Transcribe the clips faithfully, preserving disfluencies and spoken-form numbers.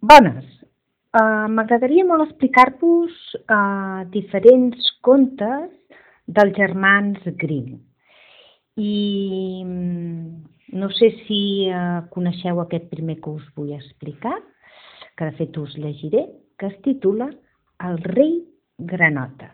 Bones. Uh, M'agradaria molt explicar-vos uh, diferents contes dels germans Grimm. I mm, no sé si uh, coneixeu aquest primer que us vull explicar, que de fet us llegiré, que es titula El rei Granota.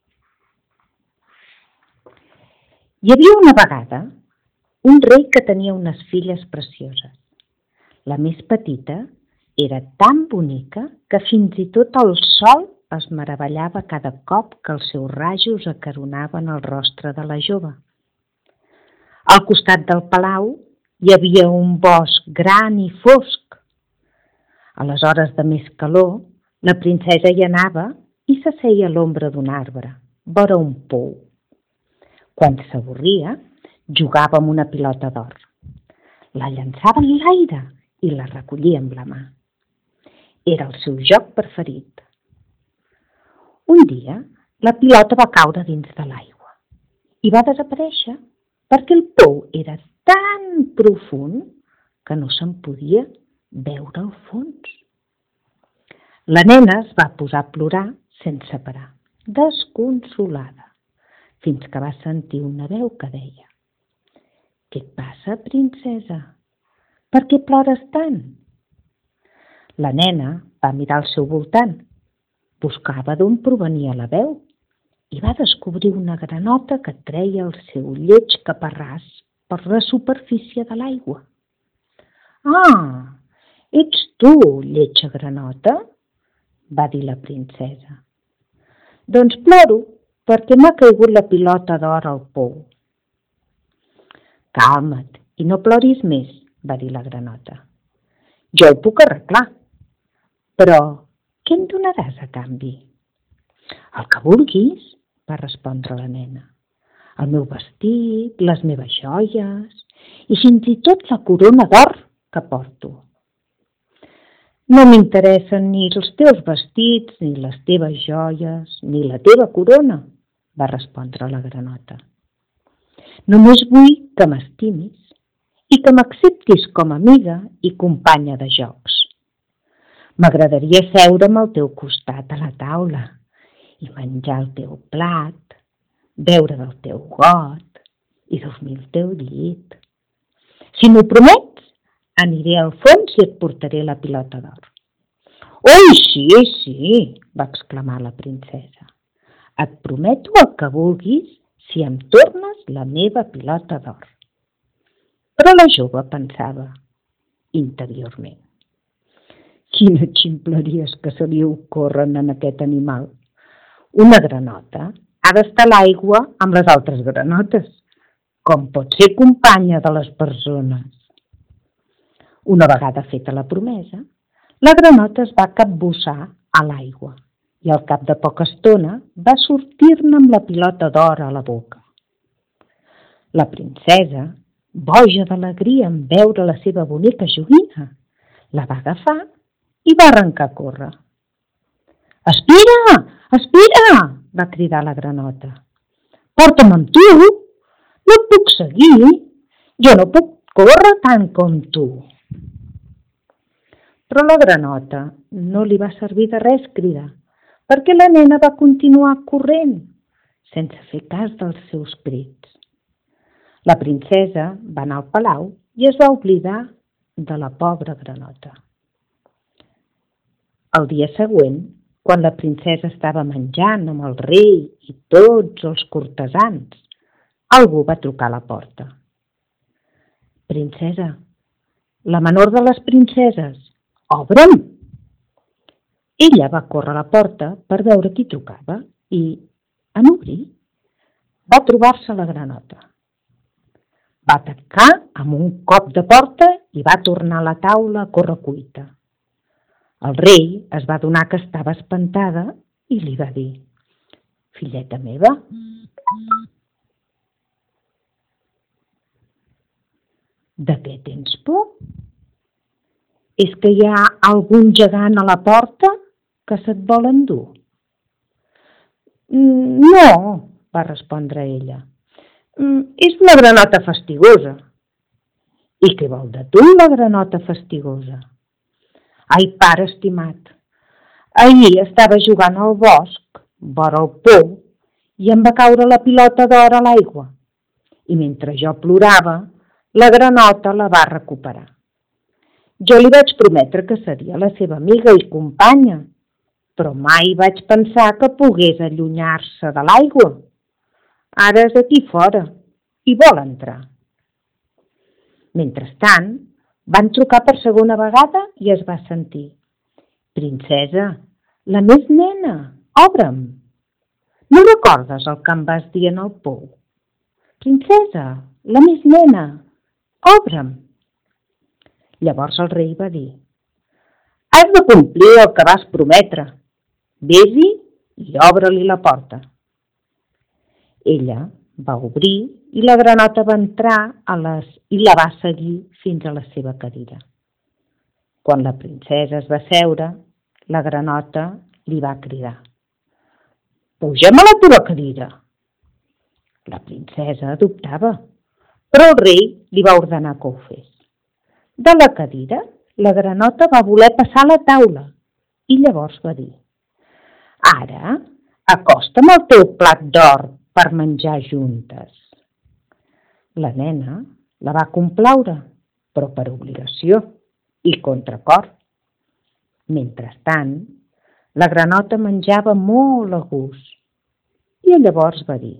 Hi havia una vegada un rei que tenia unes filles precioses. La més petita era tan bonica que fins i tot el sol es meravellava cada cop que els seus rajos acaronaven el rostre de la jove. Al costat del palau hi havia un bosc gran i fosc. A les hores de més calor, la princesa hi anava i s'asseia a l'ombra d'un arbre, vora un pou. Quan s'avorria, jugava amb una pilota d'or. La llançava en l'aire i la recollia amb la mà. Era el seu joc preferit. Un dia, la pilota va caure dins de l'aigua i va desaparèixer perquè el pou era tan profund que no se'n podia veure el fons. La nena es va posar a plorar sense parar, desconsolada, fins que va sentir una veu que deia: «Què et passa, princesa? Per què plores tant?» La nena va mirar al seu voltant, buscava d'on provenia la veu i va descobrir una granota que treia el seu lleig caparràs per la superfície de l'aigua. «Ah, ets tu, lletja granota?» va dir la princesa. «Doncs ploro perquè m'ha caigut la pilota d'or al pou». «Calma't i no ploris més», va dir la granota. «Jo ho puc arreglar. Però què em donaràs a canvi?» «El que vulguis», va respondre la nena. «El meu vestit, les meves joies i fins i tot la corona d'or que porto». «No m'interessen ni els teus vestits, ni les teves joies, ni la teva corona», va respondre la granota. «Només vull que m'estimis i que m'acceptis com a amiga i companya de jocs. M'agradaria seure'm al teu costat a la taula i menjar el teu plat, beure del teu got i dormir al teu llit. Si m'ho promets, aniré al fons i et portaré la pilota d'or». «Ui, sí, sí», va exclamar la princesa. «Et prometo el que vulguis si em tornes la meva pilota d'or». Però la jove pensava interiorment: «Quines ximpleries que se li ocorren en aquest animal. Una granota ha d'estar a l'aigua amb les altres granotes. Com pot ser companya de les persones?» Una vegada feta la promesa, la granota es va capbussar a l'aigua i al cap de poca estona va sortir-ne amb la pilota d'or a la boca. La princesa, boja d'alegria en veure la seva bonica joguina, la va agafar i va arrencar a córrer. «Espera, espera!», va cridar la granota. «Porta'm amb tu! No et puc seguir! Jo no puc córrer tant com tu!» Però la granota no li va servir de res cridar, perquè la nena va continuar corrent, sense fer cas dels seus crits. La princesa va anar al palau i es va oblidar de la pobra granota. El dia següent, quan la princesa estava menjant amb el rei i tots els cortesans, algú va trucar a la porta. «Princesa, la menor de les princeses, obre'm!» Ella va córrer a la porta per veure qui trucava i, en obrir, va trobar-se la granota. Va tancar amb un cop de porta i va tornar a la taula a correcuita. El rei es va adonar que estava espantada i li va dir: «Filleta meva, de què tens por? És que hi ha algun gegant a la porta que se't vol endur?» «No», va respondre ella. «És una granota fastigosa». «I què vol de tu la granota fastigosa?» Ai, pare estimat, ahir estava jugant al bosc, vora el pou, i em va caure la pilota d'or a l'aigua. I mentre jo plorava, la granota la va recuperar. Jo li vaig prometre que seria la seva amiga i companya, però mai vaig pensar que pogués allunyar-se de l'aigua. Ara és aquí fora i vol entrar. Mentrestant, van trucar per segona vegada i es va sentir: «Princesa, la més nena, obre'm! No recordes el que em vas dir en el pou? Princesa, la més nena, obre'm!» Llavors el rei va dir: «Has de complir el que vas prometre. Vés-hi i obre-li la porta». Ella va obrir i la granota va entrar a les... i la va seguir fins a la seva cadira. Quan la princesa es va seure, la granota li va cridar: «Puja'm a la teva cadira». La princesa dubtava, però el rei li va ordenar que ho fes. De la cadira, la granota va voler passar a la taula i llavors va dir: «Ara, acosta'm el teu plat d'or per menjar juntes». La nena la va complaure, però per obligació i contracor. Mentrestant, la granota menjava molt a gust i llavors va dir: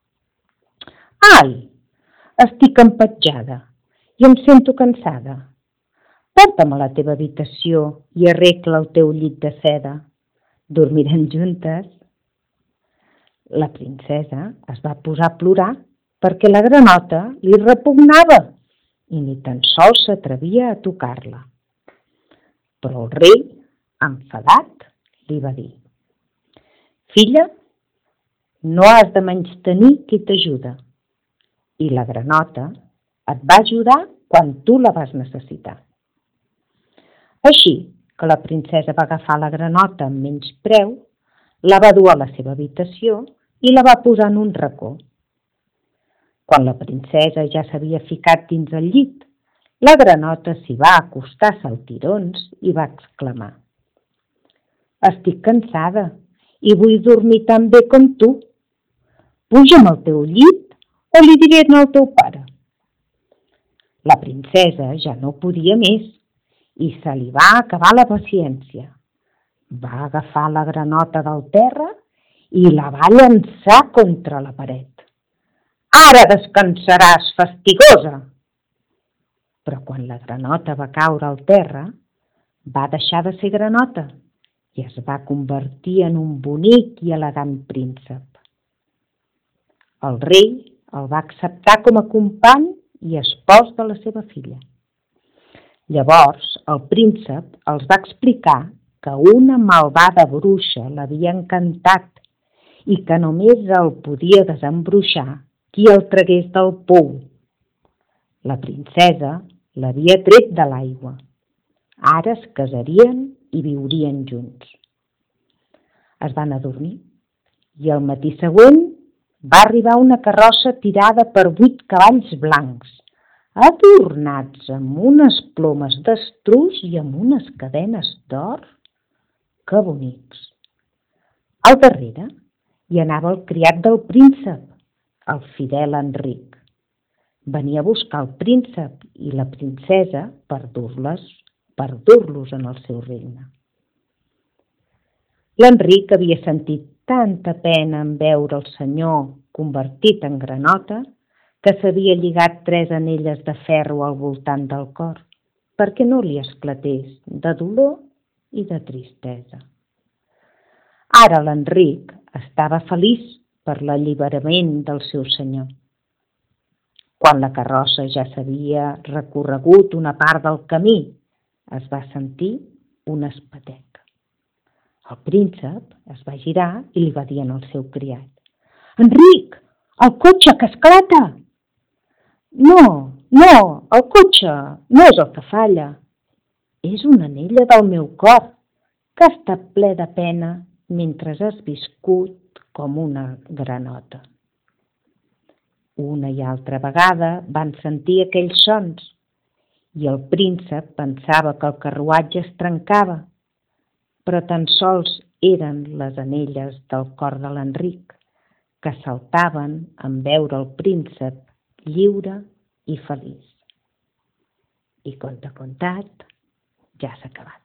«Ai, estic empatjada i em sento cansada. Porta'm a la teva habitació i arregla el teu llit de seda. Dormirem juntes». La princesa es va posar a plorar perquè la granota li repugnava i ni tan sols s'atrevia a tocar-la. Però el rei, enfadat, li va dir: «Filla, no has de menystenir qui t'ajuda, i la granota et va ajudar quan tu la vas necessitar». Així que la princesa va agafar la granota amb menyspreu, la va dur a la seva habitació i la va posar en un racó. Quan la princesa ja s'havia ficat dins el llit, la granota s'hi va acostar a saltirons i va exclamar: «Estic cansada i vull dormir tan bé com tu. Puja'm al teu llit o li diré al teu pare». La princesa ja no podia més i se li va acabar la paciència. Va agafar la granota del terra i la va llançar contra la paret. «Ara descansaràs, fastigosa!» Però quan la granota va caure al terra, va deixar de ser granota i es va convertir en un bonic i elegant príncep. El rei el va acceptar com a company i espòs de la seva filla. Llavors el príncep els va explicar que una malvada bruixa l'havia encantat i que només el podia desembruixar qui el tragués del pou. La princesa l'havia tret de l'aigua. Ara es casarien i viurien junts. Es van adormir i al matí següent va arribar una carrossa tirada per vuit cavalls blancs, adornats amb unes plomes d'estruç i amb unes cadenes d'or. Que bonics! Al darrere hi anava el criat del príncep, el fidel Enric. Venia a buscar el príncep i la princesa per dur-les, per dur-los en el seu regne. L'Enric havia sentit tanta pena en veure el senyor convertit en granota que s'havia lligat tres anelles de ferro al voltant del cor perquè no li esclatés de dolor i de tristesa. Ara l'Enric estava feliç per l'alliberament del seu senyor. Quan la carrossa ja s'havia recorregut una part del camí, es va sentir un espetec. El príncep es va girar i li va dir al seu criat: «Enric, el cotxe que esclata!» «No, no, el cotxe no és el que falla. És una anella del meu cor que ha estat ple de pena mentre has viscut com una granota». Una i altra vegada van sentir aquells sons i el príncep pensava que el carruatge es trencava, però tan sols eren les anelles del cor de l'Enric, que saltaven en veure el príncep lliure i feliç. I conte contat, ja s'ha acabat.